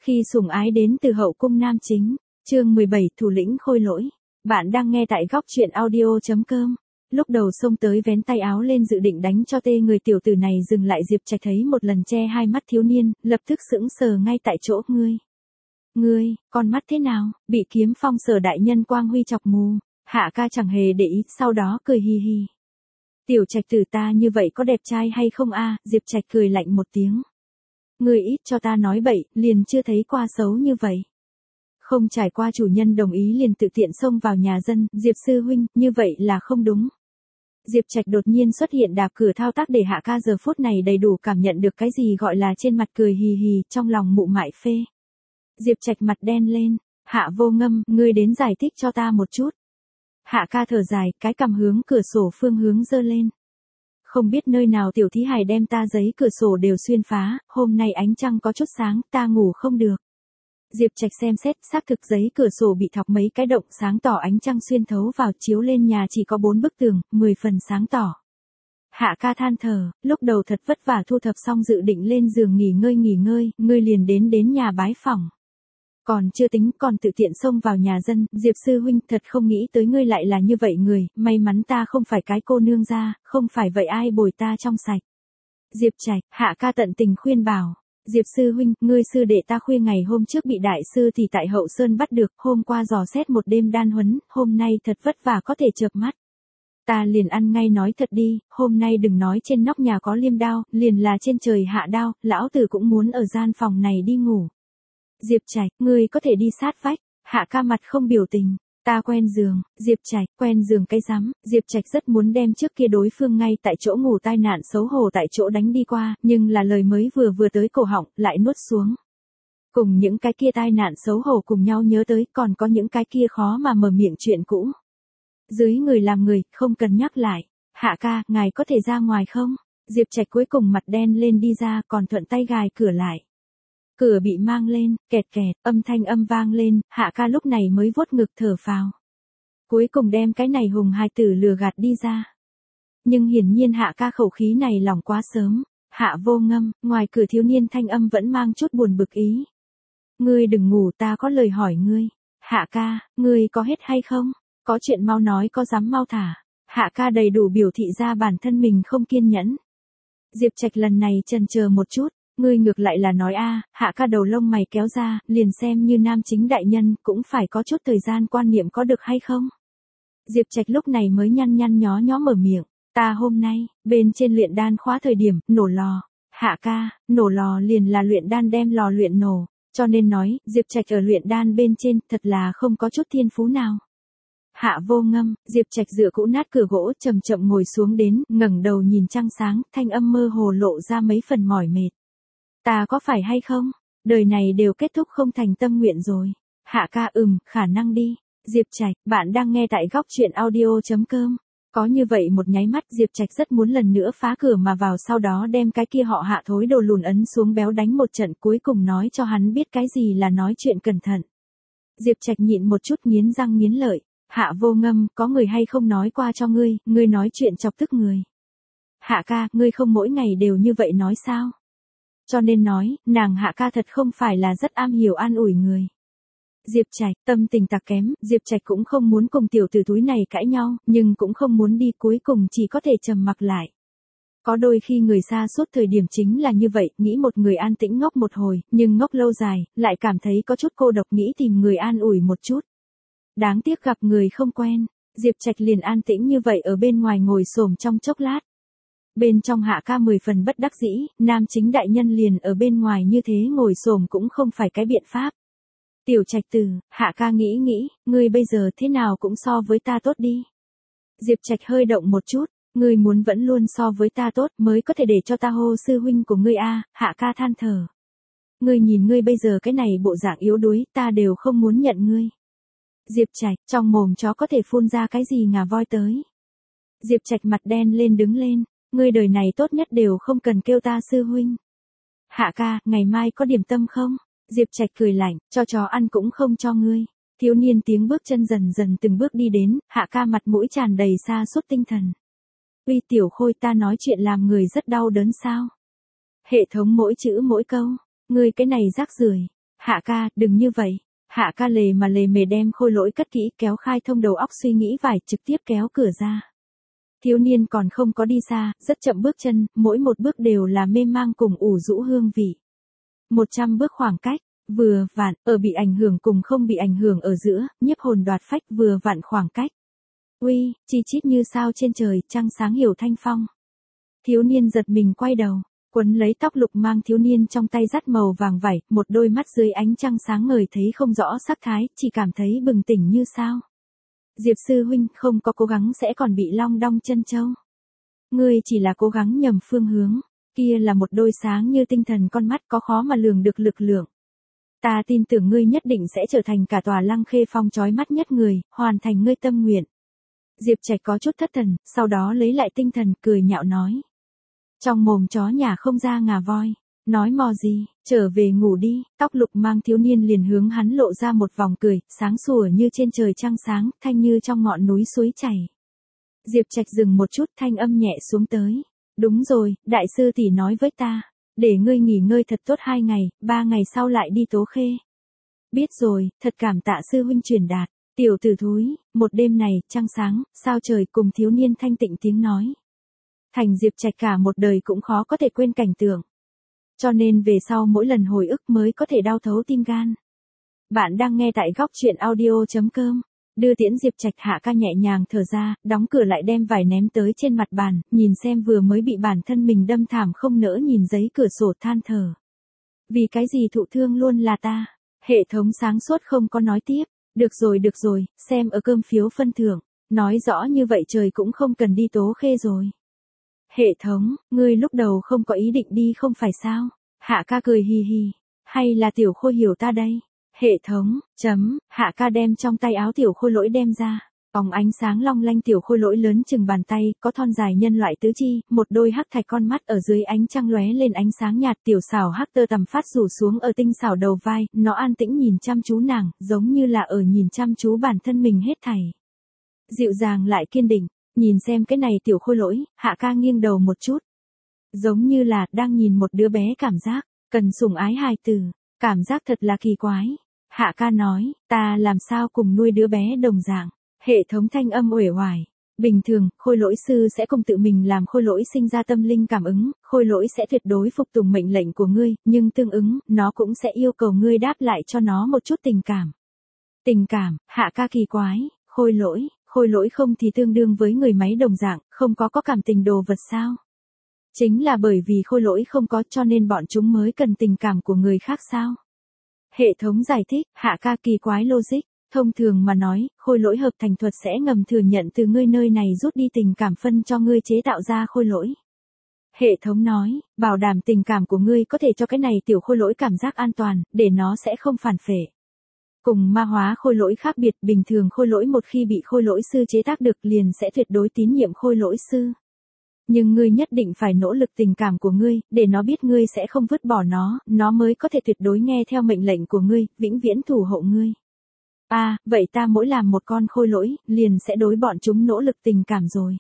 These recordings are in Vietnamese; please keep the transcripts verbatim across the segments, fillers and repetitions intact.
Khi sủng ái đến từ hậu cung nam chính, chương mười bảy thủ lĩnh khôi lỗi. Bạn đang nghe tại góc truyện audio chấm com. Lúc đầu xông tới vén tay áo lên dự định đánh cho tê người tiểu tử này dừng lại. Diệp Trạch thấy một lần che hai mắt thiếu niên, lập tức sững sờ ngay tại chỗ. Ngươi, ngươi, con mắt thế nào? Bị Kiếm Phong Sở đại nhân quang huy chọc mù. Hạ ca chẳng hề để ý, sau đó cười hi hi. Tiểu Trạch tử ta như vậy có đẹp trai hay không a? Diệp Trạch cười lạnh một tiếng. Ngươi ít cho ta nói bậy, liền chưa thấy qua xấu như vậy. Không trải qua chủ nhân đồng ý liền tự tiện xông vào nhà dân, Diệp sư huynh, như vậy là không đúng. Diệp Trạch đột nhiên xuất hiện đạp cửa thao tác để Hạ ca giờ phút này đầy đủ cảm nhận được cái gì gọi là trên mặt cười hì hì, trong lòng mụ mại phê. Diệp Trạch mặt đen lên, Hạ Vô Ngâm, ngươi đến giải thích cho ta một chút. Hạ ca thở dài, cái cằm hướng cửa sổ phương hướng giơ lên. Không biết nơi nào tiểu thí hài đem ta giấy cửa sổ đều xuyên phá, hôm nay ánh trăng có chút sáng, ta ngủ không được. Diệp Trạch xem xét, xác thực giấy cửa sổ bị thọc mấy cái động, sáng tỏ ánh trăng xuyên thấu vào, chiếu lên nhà chỉ có bốn bức tường, mười phần sáng tỏ. Hạ ca than thở, lúc đầu thật vất vả thu thập xong dự định lên giường nghỉ ngơi nghỉ ngơi, ngươi liền đến đến nhà bái phỏng. Còn chưa tính, còn tự tiện xông vào nhà dân, Diệp sư huynh, thật không nghĩ tới ngươi lại là như vậy người, may mắn ta không phải cái cô nương gia, không phải vậy ai bồi ta trong sạch. Diệp Trạch, Hạ ca tận tình khuyên bảo, Diệp sư huynh, ngươi sư đệ ta khuya ngày hôm trước bị đại sư thì tại Hậu Sơn bắt được, hôm qua dò xét một đêm đan huấn, hôm nay thật vất vả có thể chợp mắt. Ta liền ăn ngay nói thật đi, hôm nay đừng nói trên nóc nhà có liêm đao, liền là trên trời hạ đao, lão tử cũng muốn ở gian phòng này đi ngủ. Diệp Trạch, ngươi có thể đi sát vách. Hạ ca mặt không biểu tình. Ta quen giường. Diệp Trạch, quen giường cái rắm. Diệp Trạch rất muốn đem trước kia đối phương ngay tại chỗ ngủ tai nạn xấu hổ tại chỗ đánh đi qua, nhưng là lời mới vừa vừa tới cổ họng, lại nuốt xuống. Cùng những cái kia tai nạn xấu hổ cùng nhau nhớ tới, còn có những cái kia khó mà mở miệng chuyện cũ. Dưới người làm người, không cần nhắc lại. Hạ ca, ngài có thể ra ngoài không? Diệp Trạch cuối cùng mặt đen lên đi ra, còn thuận tay gài cửa lại. Cửa bị mang lên, kẹt kẹt, âm thanh âm vang lên, Hạ ca lúc này mới vuốt ngực thở phào. Cuối cùng đem cái này hùng hài tử lừa gạt đi ra. Nhưng hiển nhiên Hạ ca khẩu khí này lỏng quá sớm. Hạ Vô Ngâm, ngoài cửa thiếu niên thanh âm vẫn mang chút buồn bực ý. Ngươi đừng ngủ, ta có lời hỏi ngươi. Hạ ca, ngươi có hết hay không? Có chuyện mau nói, có dám mau thả. Hạ ca đầy đủ biểu thị ra bản thân mình không kiên nhẫn. Diệp Trạch lần này chần chờ một chút. Ngươi ngược lại là nói a, Hạ ca đầu lông mày kéo ra, liền xem như nam chính đại nhân, cũng phải có chút thời gian quan niệm có được hay không? Diệp Trạch lúc này mới nhăn nhăn nhó nhó mở miệng, ta hôm nay, bên trên luyện đan khóa thời điểm, nổ lò. Hạ ca, nổ lò liền là luyện đan đem lò luyện nổ, cho nên nói, Diệp Trạch ở luyện đan bên trên, thật là không có chút thiên phú nào. Hạ Vô Ngâm, Diệp Trạch dựa cũ nát cửa gỗ chậm chậm ngồi xuống đến, ngẩng đầu nhìn trăng sáng, thanh âm mơ hồ lộ ra mấy phần mỏi mệt. Ta có phải hay không? Đời này đều kết thúc không thành tâm nguyện rồi. Hạ ca ừm, khả năng đi. Diệp Trạch, bạn đang nghe tại góc truyện audio chấm com. Có như vậy một nháy mắt Diệp Trạch rất muốn lần nữa phá cửa mà vào, sau đó đem cái kia họ Hạ thối đồ lùn ấn xuống béo đánh một trận, cuối cùng nói cho hắn biết cái gì là nói chuyện cẩn thận. Diệp Trạch nhịn một chút nghiến răng nghiến lợi. Hạ Vô Ngâm, có người hay không nói qua cho ngươi, ngươi nói chuyện chọc tức người. Hạ ca, ngươi không mỗi ngày đều như vậy nói sao? Cho nên nói, nàng Hạ ca thật không phải là rất am hiểu an ủi người. Diệp Trạch, tâm tình tặc kém, Diệp Trạch cũng không muốn cùng tiểu tử túi này cãi nhau, nhưng cũng không muốn đi, cuối cùng chỉ có thể trầm mặc lại. Có đôi khi người xa suốt thời điểm chính là như vậy, nghĩ một người an tĩnh ngốc một hồi, nhưng ngốc lâu dài, lại cảm thấy có chút cô độc, nghĩ tìm người an ủi một chút. Đáng tiếc gặp người không quen, Diệp Trạch liền an tĩnh như vậy ở bên ngoài ngồi xổm trong chốc lát. Bên trong Hạ ca mười phần bất đắc dĩ, nam chính đại nhân liền ở bên ngoài như thế ngồi xổm cũng không phải cái biện pháp. Tiểu Trạch tử, Hạ ca nghĩ nghĩ, ngươi bây giờ thế nào cũng so với ta tốt đi. Diệp Trạch hơi động một chút, ngươi muốn vẫn luôn so với ta tốt mới có thể để cho ta hô sư huynh của ngươi a. Hạ ca than thở. Ngươi nhìn ngươi bây giờ cái này bộ dạng yếu đuối, ta đều không muốn nhận ngươi. Diệp Trạch, trong mồm chó có thể phun ra cái gì ngà voi tới. Diệp Trạch mặt đen lên đứng lên. Ngươi đời này tốt nhất đều không cần kêu ta sư huynh. Hạ ca, ngày mai có điểm tâm không? Diệp Trạch cười lạnh, cho chó ăn cũng không cho ngươi. Thiếu niên tiếng bước chân dần dần từng bước đi đến, Hạ ca mặt mũi tràn đầy sa sút tinh thần. Uy tiểu khôi, ta nói chuyện làm người rất đau đớn sao? Hệ thống mỗi chữ mỗi câu, ngươi cái này rác rưởi. Hạ ca, đừng như vậy. Hạ ca lề mà lề mề đem khôi lỗi cất kỹ, kéo khai thông đầu óc suy nghĩ vải, trực tiếp kéo cửa ra. Thiếu niên còn không có đi xa, rất chậm bước chân, mỗi một bước đều là mê mang cùng ủ rũ hương vị. Một trăm bước khoảng cách, vừa vặn, ở bị ảnh hưởng cùng không bị ảnh hưởng ở giữa, nhiếp hồn đoạt phách vừa vặn khoảng cách. Uy, chi chít như sao trên trời, trăng sáng hiểu thanh phong. Thiếu niên giật mình quay đầu, quấn lấy tóc lục mang thiếu niên trong tay dắt màu vàng vảy, một đôi mắt dưới ánh trăng sáng ngời thấy không rõ sắc thái, chỉ cảm thấy bừng tỉnh như sao. Diệp sư huynh, không có cố gắng sẽ còn bị long đong chân châu. Ngươi chỉ là cố gắng nhầm phương hướng, kia là một đôi sáng như tinh thần con mắt có khó mà lường được lực lượng. Ta tin tưởng ngươi nhất định sẽ trở thành cả tòa Lăng Khê Phong chói mắt nhất người, hoàn thành ngươi tâm nguyện. Diệp Trạch có chút thất thần, sau đó lấy lại tinh thần, cười nhạo nói. Trong mồm chó nhà không ra ngà voi, nói mò gì, trở về ngủ đi. Tóc lục mang thiếu niên liền hướng hắn lộ ra một vòng cười, sáng sủa như trên trời trăng sáng, thanh như trong ngọn núi suối chảy. Diệp Trạch dừng một chút, thanh âm nhẹ xuống tới. Đúng rồi, đại sư tỷ nói với ta, để ngươi nghỉ ngơi thật tốt hai ngày, ba ngày sau lại đi Tố Khê. Biết rồi, thật cảm tạ sư huynh truyền đạt. Tiểu tử thúi, một đêm này, trăng sáng, sao trời cùng thiếu niên thanh tịnh tiếng nói. Thành Diệp Trạch cả một đời cũng khó có thể quên cảnh tượng. Cho nên về sau mỗi lần hồi ức mới có thể đau thấu tim gan. Bạn đang nghe tại góc truyện audio chấm com. Đưa tiễn Diệp Trạch, Hạ ca nhẹ nhàng thở ra, đóng cửa lại đem vải ném tới trên mặt bàn, nhìn xem vừa mới bị bản thân mình đâm thảm không nỡ nhìn giấy cửa sổ than thở. Vì cái gì thụ thương luôn là ta? Hệ thống sáng suốt không có nói tiếp. Được rồi được rồi, xem ở cơm phiếu phân thưởng, nói rõ như vậy trời cũng không cần đi Tố Khê rồi. Hệ thống, ngươi lúc đầu không có ý định đi không phải sao? Hạ ca cười hì hì, hay là tiểu khôi hiểu ta đây? Hệ thống, chấm, hạ ca đem trong tay áo tiểu khôi lỗi đem ra. Vòng ánh sáng long lanh tiểu khôi lỗi lớn chừng bàn tay, có thon dài nhân loại tứ chi, một đôi hắc thạch con mắt ở dưới ánh trăng lóe lên ánh sáng nhạt, tiểu xảo hắc tơ tằm phát rủ xuống ở tinh xảo đầu vai, nó an tĩnh nhìn chăm chú nàng, giống như là ở nhìn chăm chú bản thân mình hết thảy. Dịu dàng lại kiên định, nhìn xem cái này tiểu khôi lỗi, hạ ca nghiêng đầu một chút. Giống như là đang nhìn một đứa bé cảm giác, cần sủng ái hài tử, cảm giác thật là kỳ quái. Hạ ca nói, ta làm sao cùng nuôi đứa bé đồng dạng. Hệ thống thanh âm uể oải. Bình thường, khôi lỗi sư sẽ cùng tự mình làm khôi lỗi sinh ra tâm linh cảm ứng, khôi lỗi sẽ tuyệt đối phục tùng mệnh lệnh của ngươi, nhưng tương ứng, nó cũng sẽ yêu cầu ngươi đáp lại cho nó một chút tình cảm. Tình cảm, hạ ca kỳ quái, khôi lỗi, khôi lỗi không thì tương đương với người máy đồng dạng, không có có cảm tình đồ vật sao? Chính là bởi vì khôi lỗi không có cho nên bọn chúng mới cần tình cảm của người khác sao? Hệ thống giải thích, hạ ca kỳ quái logic. Thông thường mà nói, khôi lỗi hợp thành thuật sẽ ngầm thừa nhận từ ngươi nơi này rút đi tình cảm phân cho ngươi chế tạo ra khôi lỗi. Hệ thống nói, bảo đảm tình cảm của ngươi có thể cho cái này tiểu khôi lỗi cảm giác an toàn, để nó sẽ không phản phệ. Cùng ma hóa khôi lỗi khác biệt, bình thường khôi lỗi một khi bị khôi lỗi sư chế tác được liền sẽ tuyệt đối tín nhiệm khôi lỗi sư. Nhưng ngươi nhất định phải nỗ lực tình cảm của ngươi, để nó biết ngươi sẽ không vứt bỏ nó, nó mới có thể tuyệt đối nghe theo mệnh lệnh của ngươi, vĩnh viễn thủ hộ ngươi. À, vậy ta mỗi làm một con khôi lỗi, liền sẽ đối bọn chúng nỗ lực tình cảm rồi.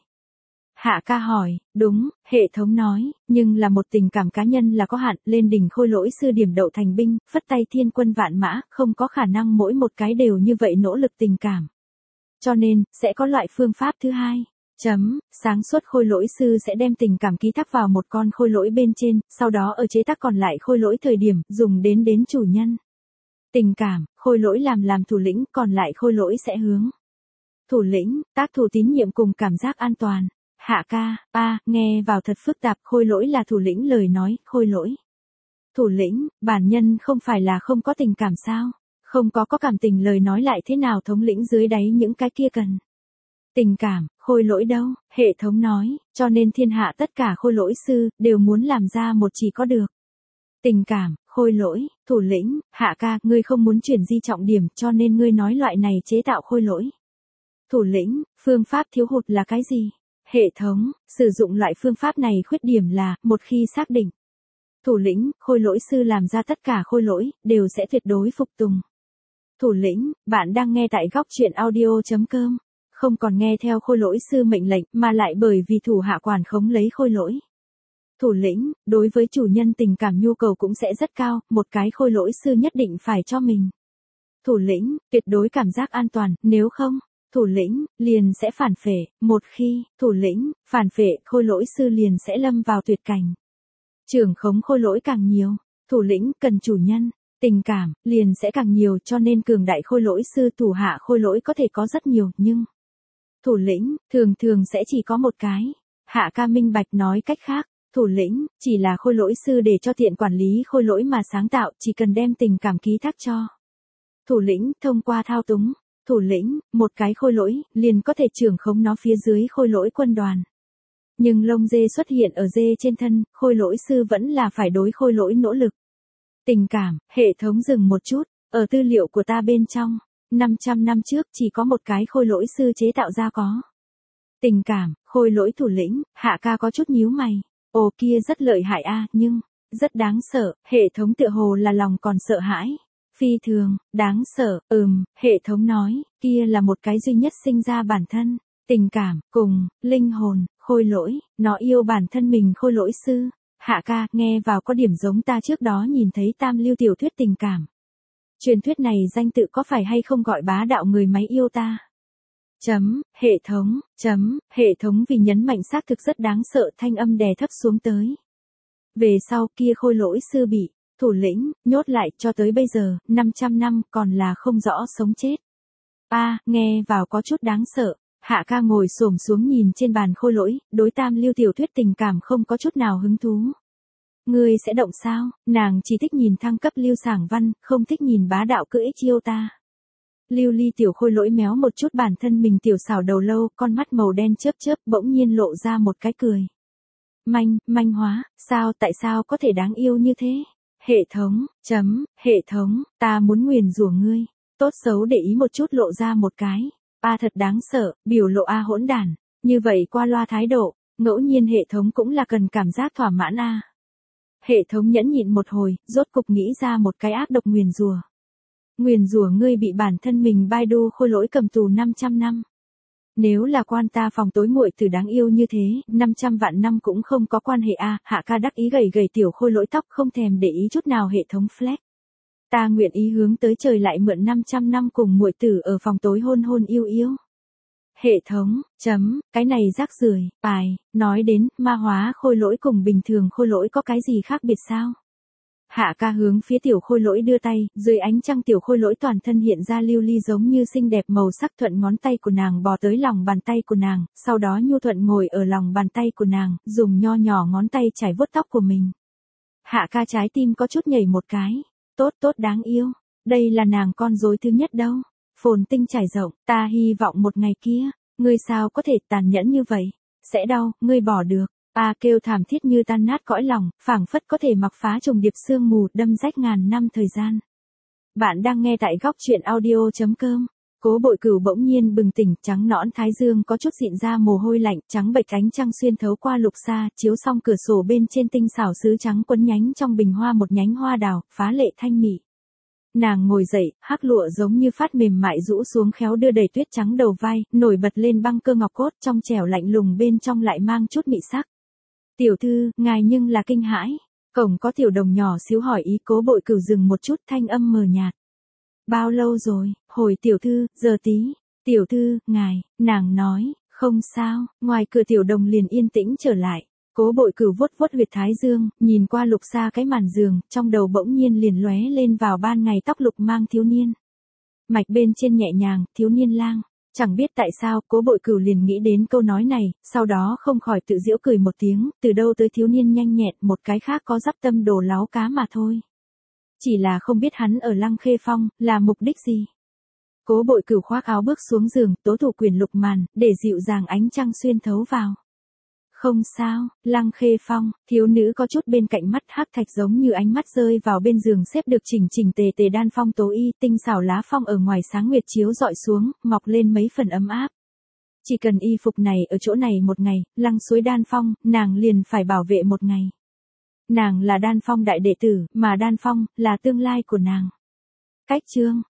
Hạ ca hỏi, đúng, hệ thống nói, nhưng là một tình cảm cá nhân là có hạn, lên đỉnh khôi lỗi sư điểm đậu thành binh, phất tay thiên quân vạn mã, không có khả năng mỗi một cái đều như vậy nỗ lực tình cảm. Cho nên, sẽ có loại phương pháp thứ hai. Chấm, sáng suốt khôi lỗi sư sẽ đem tình cảm ký thác vào một con khôi lỗi bên trên, sau đó ở chế tác còn lại khôi lỗi thời điểm, dùng đến đến chủ nhân. Tình cảm, khôi lỗi làm làm thủ lĩnh, còn lại khôi lỗi sẽ hướng. Thủ lĩnh, tác thủ tín nhiệm cùng cảm giác an toàn. Hạ ca, a, nghe vào thật phức tạp, khôi lỗi là thủ lĩnh lời nói, khôi lỗi. Thủ lĩnh, bản nhân không phải là không có tình cảm sao? Không có có cảm tình lời nói lại thế nào thống lĩnh dưới đáy những cái kia cần. Tình cảm, khôi lỗi đâu? Hệ thống nói, cho nên thiên hạ tất cả khôi lỗi sư, đều muốn làm ra một chỉ có được. Tình cảm, khôi lỗi, thủ lĩnh, hạ ca, ngươi không muốn chuyển di trọng điểm cho nên ngươi nói loại này chế tạo khôi lỗi. Thủ lĩnh, phương pháp thiếu hụt là cái gì? Hệ thống, sử dụng loại phương pháp này khuyết điểm là, một khi xác định. Thủ lĩnh, khôi lỗi sư làm ra tất cả khôi lỗi, đều sẽ tuyệt đối phục tùng. Thủ lĩnh, bạn đang nghe tại góc truyện audio chấm com. Không còn nghe theo khôi lỗi sư mệnh lệnh mà lại bởi vì thủ hạ quản khống lấy khôi lỗi. Thủ lĩnh, đối với chủ nhân tình cảm nhu cầu cũng sẽ rất cao, một cái khôi lỗi sư nhất định phải cho mình. Thủ lĩnh, tuyệt đối cảm giác an toàn, nếu không, thủ lĩnh, liền sẽ phản phệ, một khi, thủ lĩnh, phản phệ, khôi lỗi sư liền sẽ lâm vào tuyệt cảnh. Trưởng khống khôi lỗi càng nhiều, thủ lĩnh cần chủ nhân, tình cảm, liền sẽ càng nhiều cho nên cường đại khôi lỗi sư thủ hạ khôi lỗi có thể có rất nhiều, nhưng thủ lĩnh, thường thường sẽ chỉ có một cái. Hạ ca minh bạch nói cách khác, thủ lĩnh, chỉ là khôi lỗi sư để cho tiện quản lý khôi lỗi mà sáng tạo, chỉ cần đem tình cảm ký thác cho. Thủ lĩnh, thông qua thao túng, thủ lĩnh, một cái khôi lỗi, liền có thể trưởng khống nó phía dưới khôi lỗi quân đoàn. Nhưng lông dê xuất hiện ở dê trên thân, khôi lỗi sư vẫn là phải đối khôi lỗi nỗ lực. Tình cảm, hệ thống dừng một chút, ở tư liệu của ta bên trong, năm trăm năm trước chỉ có một cái khôi lỗi sư chế tạo ra có. Tình cảm, khôi lỗi thủ lĩnh, hạ ca có chút nhíu mày. Ồ kia rất lợi hại a, nhưng, rất đáng sợ, hệ thống tựa hồ là lòng còn sợ hãi. Phi thường, đáng sợ, ừm, hệ thống nói, kia là một cái duy nhất sinh ra bản thân, tình cảm, cùng, linh hồn, khôi lỗi, nó yêu bản thân mình khôi lỗi sư. Hạ ca, nghe vào có điểm giống ta trước đó nhìn thấy tam lưu tiểu thuyết tình cảm. Truyền thuyết này danh tự có phải hay không gọi bá đạo người máy yêu ta? Chấm, hệ thống, chấm, hệ thống vì nhấn mạnh xác thực rất đáng sợ thanh âm đè thấp xuống tới. Về sau kia khôi lỗi sư bị, thủ lĩnh, nhốt lại cho tới bây giờ, năm trăm năm còn là không rõ sống chết. A, à, nghe vào có chút đáng sợ. Hạ ca ngồi xổm xuống nhìn trên bàn khôi lỗi, đối tam lưu tiểu thuyết tình cảm không có chút nào hứng thú. Ngươi sẽ động sao? Nàng chỉ thích nhìn thăng cấp lưu sảng văn, không thích nhìn bá đạo cưỡi chiêu ta. Lưu ly tiểu khôi lỗi méo một chút bản thân mình tiểu xảo đầu lâu, con mắt màu đen chớp chớp bỗng nhiên lộ ra một cái cười. Manh, manh hóa, sao tại sao có thể đáng yêu như thế? Hệ thống, chấm, hệ thống, ta muốn nguyền rủa ngươi. Tốt xấu để ý một chút lộ ra một cái. A thật đáng sợ, biểu lộ A hỗn đản. Như vậy qua loa thái độ, ngẫu nhiên hệ thống cũng là cần cảm giác thỏa mãn A. Hệ thống nhẫn nhịn một hồi, rốt cục nghĩ ra một cái ác độc nguyền rủa. Nguyền rủa ngươi bị bản thân mình Baidu khôi lỗi cầm tù năm trăm năm. Nếu là quan ta phòng tối muội tử đáng yêu như thế, năm trăm vạn năm cũng không có quan hệ a. Hạ ca đắc ý gầy gầy tiểu khôi lỗi tóc không thèm để ý chút nào hệ thống flex. Ta nguyện ý hướng tới trời lại mượn năm trăm năm cùng muội tử ở phòng tối hôn hôn yêu yêu. Hệ thống, chấm, cái này rác rưởi, bài, nói đến, ma hóa khôi lỗi cùng bình thường khôi lỗi có cái gì khác biệt sao? Hạ ca hướng phía tiểu khôi lỗi đưa tay, dưới ánh trăng tiểu khôi lỗi toàn thân hiện ra lưu ly giống như xinh đẹp màu sắc thuận ngón tay của nàng bò tới lòng bàn tay của nàng, sau đó nhu thuận ngồi ở lòng bàn tay của nàng, dùng nho nhỏ ngón tay chải vuốt tóc của mình. Hạ ca trái tim có chút nhảy một cái, tốt tốt đáng yêu, đây là nàng con rối thứ nhất đâu, phồn tinh trải rộng, ta hy vọng một ngày kia, ngươi sao có thể tàn nhẫn như vậy, sẽ đau, ngươi bỏ được. A kêu thảm thiết như tan nát cõi lòng, phảng phất có thể mặc phá trùng điệp sương mù đâm rách ngàn năm thời gian. Bạn đang nghe tại góc truyện audio chấm com. Cố Bội Cửu bỗng nhiên bừng tỉnh, trắng nõn thái dương có chút dịn ra mồ hôi lạnh, trắng bệch ánh trăng xuyên thấu qua lục xa, chiếu xong cửa sổ bên trên tinh xảo sứ trắng quấn nhánh trong bình hoa một nhánh hoa đào, phá lệ thanh mị. Nàng ngồi dậy, hắc lụa giống như phát mềm mại rũ xuống khéo đưa đầy tuyết trắng đầu vai, nổi bật lên băng cơ ngọc cốt trong trẻo lạnh lùng bên trong lại mang chút mị sắc. Tiểu thư, ngài nhưng là kinh hãi. Cổng có tiểu đồng nhỏ xíu hỏi ý. Cố Bội Cửu dừng một chút thanh âm mờ nhạt. Bao lâu rồi, hồi tiểu thư, giờ tí. Tiểu thư, ngài, nàng nói, không sao, ngoài cửa tiểu đồng liền yên tĩnh trở lại. Cố Bội Cửu vuốt vuốt huyệt thái dương, nhìn qua lục xa cái màn giường, trong đầu bỗng nhiên liền lóe lên vào ban ngày tóc lục mang thiếu niên. Mạch bên trên nhẹ nhàng, thiếu niên lang. Chẳng biết tại sao, Cố Bội Cửu liền nghĩ đến câu nói này, sau đó không khỏi tự giễu cười một tiếng, từ đâu tới thiếu niên nhanh nhẹn, một cái khác có dắp tâm đồ láo cá mà thôi. Chỉ là không biết hắn ở Lăng Khê Phong, là mục đích gì. Cố Bội Cửu khoác áo bước xuống giường, tố thủ quyền lục màn, để dịu dàng ánh trăng xuyên thấu vào. Không sao, Lăng Khê Phong, thiếu nữ có chút bên cạnh mắt hắc thạch giống như ánh mắt rơi vào bên giường xếp được chỉnh chỉnh tề tề đan phong tố y, tinh xảo lá phong ở ngoài sáng nguyệt chiếu dọi xuống, mọc lên mấy phần ấm áp. Chỉ cần y phục này ở chỗ này một ngày, Lăng suối đan phong, nàng liền phải bảo vệ một ngày. Nàng là đan phong đại đệ tử, mà đan phong, là tương lai của nàng. Cách chương,